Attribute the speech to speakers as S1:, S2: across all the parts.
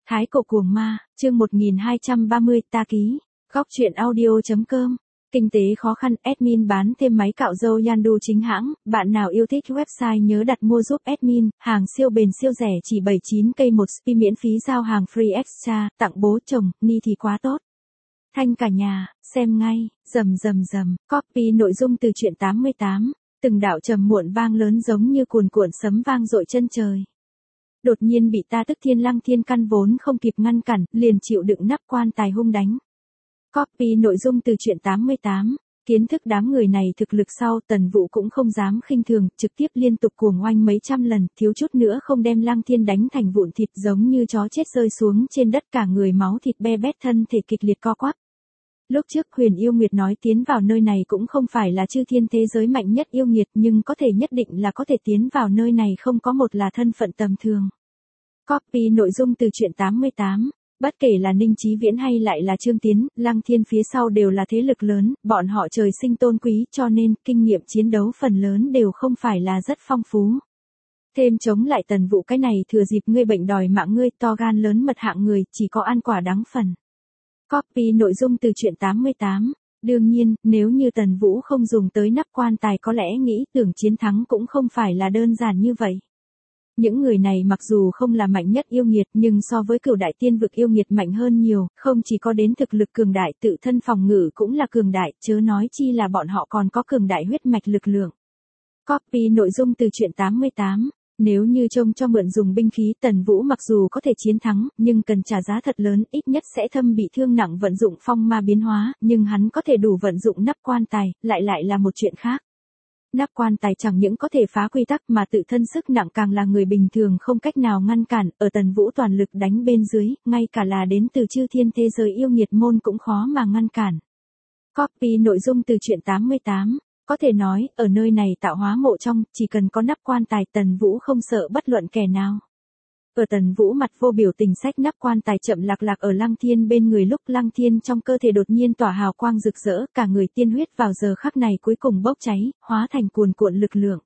S1: Thái cổ cuồng ma, chương 1230, ta ký. Góc truyện audio.com. Kinh tế khó khăn, admin bán thêm máy cạo râu Yandu chính hãng, bạn nào yêu thích website nhớ đặt mua giúp admin, hàng siêu bền siêu rẻ chỉ 79k một spi miễn phí giao hàng free extra, tặng bố chồng, ni thì quá tốt. Thanh cả nhà, xem ngay, rầm, copy nội dung từ truyện 88, từng đạo trầm muộn vang lớn giống như cuồn cuộn sấm vang dội chân trời. Đột nhiên bị ta tức thiên lăng thiên căn vốn không kịp ngăn cản, liền chịu đựng nắp quan tài hung đánh. Copy nội dung từ truyện 88, kiến thức đám người này thực lực sau Tần Vũ cũng không dám khinh thường, trực tiếp liên tục cuồng oanh mấy trăm lần, thiếu chút nữa không đem lăng thiên đánh thành vụn thịt giống như chó chết rơi xuống trên đất cả người máu thịt be bét thân thể kịch liệt co quắp. Lúc trước Huyền Yêu Nguyệt nói tiến vào nơi này cũng không phải là chư thiên thế giới mạnh nhất yêu nghiệt nhưng có thể nhất định là có thể tiến vào nơi này không có một là thân phận tầm thường. Copy nội dung từ truyện 88, bất kể là Ninh Chí Viễn hay lại là Trương Tiến, Lăng Thiên phía sau đều là thế lực lớn, bọn họ trời sinh tôn quý cho nên kinh nghiệm chiến đấu phần lớn đều không phải là rất phong phú. Thêm chống lại Tần Vũ cái này thừa dịp ngươi bệnh đòi mạng ngươi to gan lớn mật hạng người chỉ có ăn quả đắng phần. Copy nội dung từ truyện 88. Đương nhiên, nếu như Tần Vũ không dùng tới nắp quan tài có lẽ nghĩ tưởng chiến thắng cũng không phải là đơn giản như vậy. Những người này mặc dù không là mạnh nhất yêu nghiệt nhưng so với cửu đại tiên vực yêu nghiệt mạnh hơn nhiều, không chỉ có đến thực lực cường đại tự thân phòng ngự cũng là cường đại, chớ nói chi là bọn họ còn có cường đại huyết mạch lực lượng. Copy nội dung từ truyện 88. Nếu như trông cho mượn dùng binh khí Tần Vũ mặc dù có thể chiến thắng, nhưng cần trả giá thật lớn, ít nhất sẽ thâm bị thương nặng vận dụng phong ma biến hóa, nhưng hắn có thể đủ vận dụng nắp quan tài, lại là một chuyện khác. Nắp quan tài chẳng những có thể phá quy tắc mà tự thân sức nặng càng là người bình thường không cách nào ngăn cản, ở Tần Vũ toàn lực đánh bên dưới, ngay cả là đến từ chư thiên thế giới yêu nghiệt môn cũng khó mà ngăn cản. Copy nội dung từ truyện 88. Có thể nói, ở nơi này tạo hóa mộ trong, chỉ cần có nắp quan tài Tần Vũ không sợ bất luận kẻ nào. Ở Tần Vũ mặt vô biểu tình xách nắp quan tài chậm lạc ở Lăng Thiên bên người lúc Lăng Thiên trong cơ thể đột nhiên tỏa hào quang rực rỡ, cả người tiên huyết vào giờ khắc này cuối cùng bốc cháy, hóa thành cuồn cuộn lực lượng.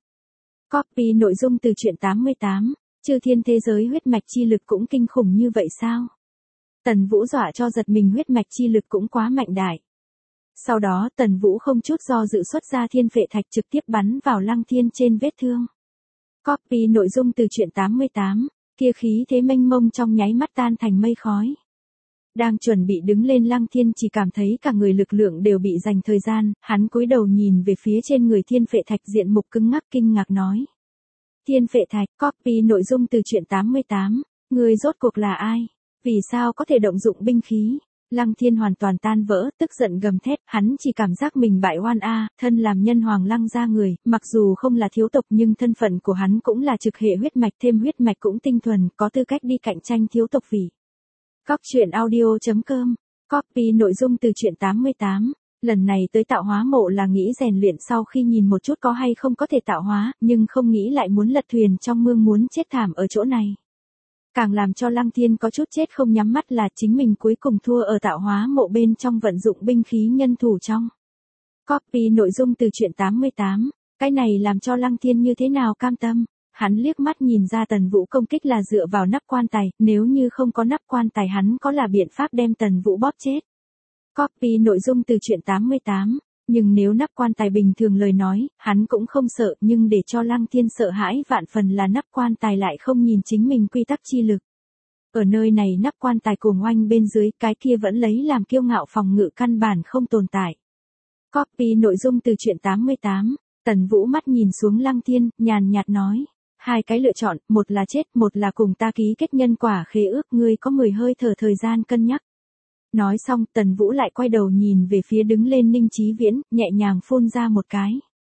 S1: Copy nội dung từ truyện 88, chư thiên thế giới huyết mạch chi lực cũng kinh khủng như vậy sao? Tần Vũ dọa cho giật mình huyết mạch chi lực cũng quá mạnh đại. Sau đó Tần Vũ không chút do dự xuất ra thiên phệ thạch trực tiếp bắn vào Lăng Thiên trên vết thương. Copy nội dung từ truyện 88, kia khí thế mênh mông trong nháy mắt tan thành mây khói. Đang chuẩn bị đứng lên Lăng Thiên chỉ cảm thấy cả người lực lượng đều bị dành thời gian, hắn cúi đầu nhìn về phía trên người thiên phệ thạch diện mục cứng ngắc kinh ngạc nói. Thiên phệ thạch, copy nội dung từ truyện 88, người rốt cuộc là ai? Vì sao có thể động dụng binh khí? Lăng Thiên hoàn toàn tan vỡ, tức giận gầm thét, hắn chỉ cảm giác mình bại oan thân làm nhân hoàng Lăng gia người, mặc dù không là thiếu tộc nhưng thân phận của hắn cũng là trực hệ huyết mạch thêm huyết mạch cũng tinh thuần, có tư cách đi cạnh tranh thiếu tộc vị. Góc truyện audio.com, copy nội dung từ truyện 88, lần này tới tạo hóa mộ là nghĩ rèn luyện sau khi nhìn một chút có hay không có thể tạo hóa, nhưng không nghĩ lại muốn lật thuyền trong mương muốn chết thảm ở chỗ này. Càng làm cho Lăng Thiên có chút chết không nhắm mắt là chính mình cuối cùng thua ở tạo hóa mộ bên trong vận dụng binh khí nhân thủ trong. Copy nội dung từ truyện 88, cái này làm cho Lăng Thiên như thế nào cam tâm, hắn liếc mắt nhìn ra Tần Vũ công kích là dựa vào nắp quan tài, nếu như không có nắp quan tài hắn có là biện pháp đem Tần Vũ bóp chết. Copy nội dung từ truyện 88. Nhưng nếu nắp quan tài bình thường lời nói, hắn cũng không sợ, nhưng để cho Lăng Thiên sợ hãi vạn phần là nắp quan tài lại không nhìn chính mình quy tắc chi lực. Ở nơi này nắp quan tài cuồng oanh bên dưới, cái kia vẫn lấy làm kiêu ngạo phòng ngự căn bản không tồn tại. Copy nội dung từ truyện 88, Tần Vũ mắt nhìn xuống Lăng Thiên, nhàn nhạt nói. Hai cái lựa chọn, một là chết, một là cùng ta ký kết nhân quả khế ước, ngươi có 10 hơi thở thời gian cân nhắc. Nói xong Tần Vũ lại quay đầu nhìn về phía đứng lên Ninh Chí Viễn, nhẹ nhàng phun ra một cái.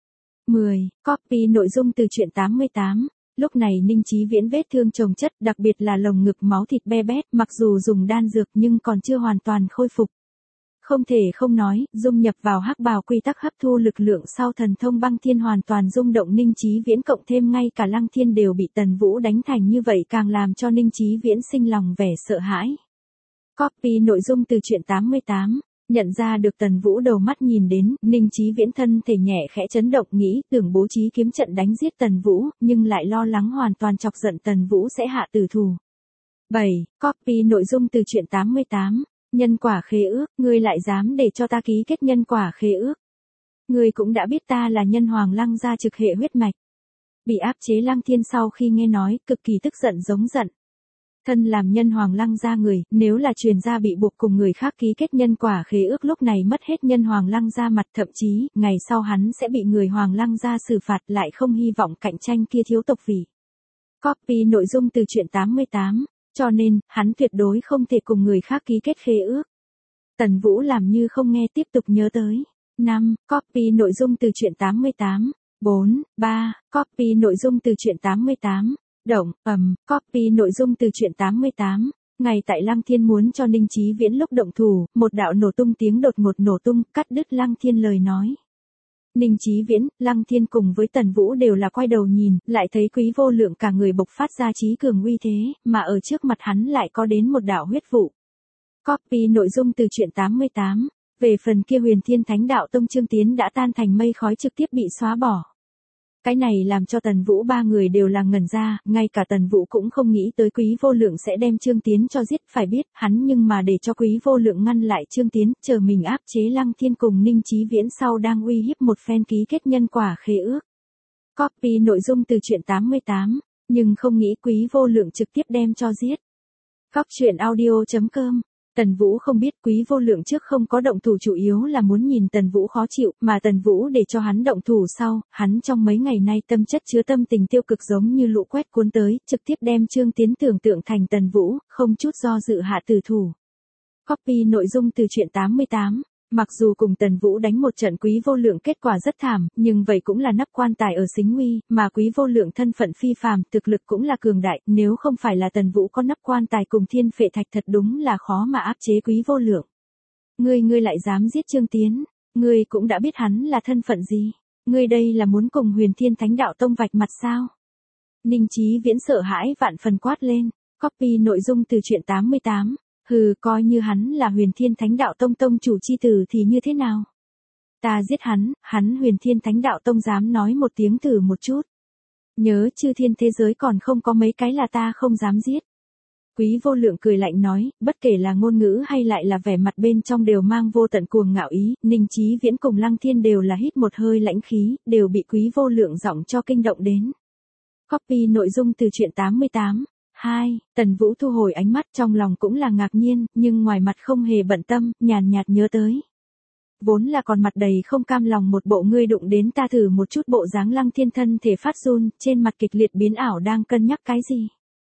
S1: 10. Copy nội dung từ truyện 88. Lúc này Ninh Chí Viễn vết thương chồng chất đặc biệt là lồng ngực máu thịt be bét mặc dù dùng đan dược nhưng còn chưa hoàn toàn khôi phục. Không thể không nói, dung nhập vào hắc bào quy tắc hấp thu lực lượng sau thần thông băng thiên hoàn toàn rung động Ninh Chí Viễn cộng thêm ngay cả Lăng Thiên đều bị Tần Vũ đánh thành như vậy càng làm cho Ninh Chí Viễn sinh lòng vẻ sợ hãi. Copy nội dung từ truyện 88, nhận ra được Tần Vũ đầu mắt nhìn đến, Ninh Chí Viễn thân thể nhẹ khẽ chấn động nghĩ tưởng bố trí kiếm trận đánh giết Tần Vũ, nhưng lại lo lắng hoàn toàn chọc giận Tần Vũ sẽ hạ tử thủ. 7. Copy nội dung từ truyện 88. Nhân quả khế ước, ngươi lại dám để cho ta ký kết nhân quả khế ước. Ngươi cũng đã biết ta là nhân hoàng lăng gia trực hệ huyết mạch. Bị áp chế Lăng Thiên sau khi nghe nói, cực kỳ tức giận giống giận. Thân làm nhân hoàng lăng gia người, nếu là truyền gia bị buộc cùng người khác ký kết nhân quả khế ước lúc này mất hết nhân hoàng lăng gia mặt, thậm chí, ngày sau hắn sẽ bị người hoàng lăng gia xử phạt, lại không hy vọng cạnh tranh kia thiếu tộc vị. Copy nội dung từ truyện 88, cho nên, hắn tuyệt đối không thể cùng người khác ký kết khế ước. Tần Vũ làm như không nghe, tiếp tục nhớ tới. 5. Copy nội dung từ truyện 88. 4. 3. Copy nội dung từ truyện 88. Động, copy nội dung từ truyện 88. Ngày tại Lăng Thiên muốn cho Ninh Chí Viễn lúc động thủ, một đạo nổ tung tiếng đột ngột nổ tung, cắt đứt Lăng Thiên lời nói. Ninh Chí Viễn, Lăng Thiên cùng với Tần Vũ đều là quay đầu nhìn, lại thấy Quý Vô Lượng cả người bộc phát ra trí cường uy thế, mà ở trước mặt hắn lại có đến một đạo huyết vụ. Copy nội dung từ truyện 88. Về phần kia Huyền Thiên Thánh Đạo Tông Trương Tiến đã tan thành mây khói, trực tiếp bị xóa bỏ. Cái này làm cho Tần Vũ ba người đều là ngẩn ra, ngay cả Tần Vũ cũng không nghĩ tới Quý Vô Lượng sẽ đem Trương Tiến cho giết, phải biết, hắn nhưng mà để cho Quý Vô Lượng ngăn lại Trương Tiến, chờ mình áp chế Lăng Thiên cùng Ninh Chí Viễn sau đang uy hiếp một phen ký kết nhân quả khế ước. Copy nội dung từ truyện 88, nhưng không nghĩ Quý Vô Lượng trực tiếp đem cho giết. Góc truyện audio.com. Tần Vũ không biết Quý Vô Lượng trước không có động thủ chủ yếu là muốn nhìn Tần Vũ khó chịu, mà Tần Vũ để cho hắn động thủ sau, hắn trong mấy ngày nay tâm chất chứa tâm tình tiêu cực giống như lũ quét cuốn tới, trực tiếp đem Trương Tiến tưởng tượng thành Tần Vũ, không chút do dự hạ tử thủ. Copy nội dung từ truyện 88. Mặc dù cùng Tần Vũ đánh một trận Quý Vô Lượng kết quả rất thảm, nhưng vậy cũng là nắp quan tài ở Xính Uy, mà Quý Vô Lượng thân phận phi phàm, thực lực cũng là cường đại, nếu không phải là Tần Vũ có nắp quan tài cùng Thiên Phệ Thạch thật đúng là khó mà áp chế Quý Vô Lượng. Ngươi lại dám giết Trương Tiến, ngươi cũng đã biết hắn là thân phận gì, ngươi đây là muốn cùng Huyền Thiên Thánh Đạo Tông vạch mặt sao? Ninh Chí Viễn sợ hãi vạn phần quát lên. Copy nội dung từ truyện 88. Hừ, coi như hắn là Huyền Thiên Thánh Đạo Tông tông chủ chi tử thì như thế nào? Ta giết hắn Huyền Thiên Thánh Đạo Tông dám nói một tiếng thử một chút. Nhớ chư thiên thế giới còn không có mấy cái là ta không dám giết. Quý Vô Lượng cười lạnh nói, bất kể là ngôn ngữ hay lại là vẻ mặt bên trong đều mang vô tận cuồng ngạo ý, Ninh Chí Viễn cùng Lăng Thiên đều là hít một hơi lãnh khí, đều bị Quý Vô Lượng giọng cho kinh động đến. Copy nội dung từ truyện 88. 2. Tần Vũ thu hồi ánh mắt, trong lòng cũng là ngạc nhiên, nhưng ngoài mặt không hề bận tâm, nhàn nhạt nhớ tới. Vốn là còn mặt đầy không cam lòng một bộ ngươi đụng đến ta thử một chút bộ dáng. Lăng Thiên thân thể phát run, trên mặt kịch liệt biến ảo đang cân nhắc cái gì.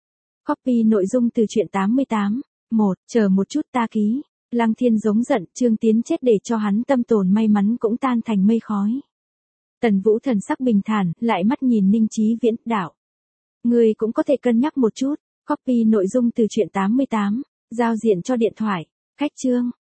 S1: Copy nội dung từ truyện 88. 1. Chờ một chút ta ký. Lăng Thiên giống giận, Trương Tiến chết để cho hắn tâm tồn may mắn cũng tan thành mây khói. Tần Vũ thần sắc bình thản, lại mắt nhìn Ninh Chí Viễn, đạo. Ngươi cũng có thể cân nhắc một chút. Copy nội dung từ truyện 88. Giao diện cho điện thoại. Khách chương.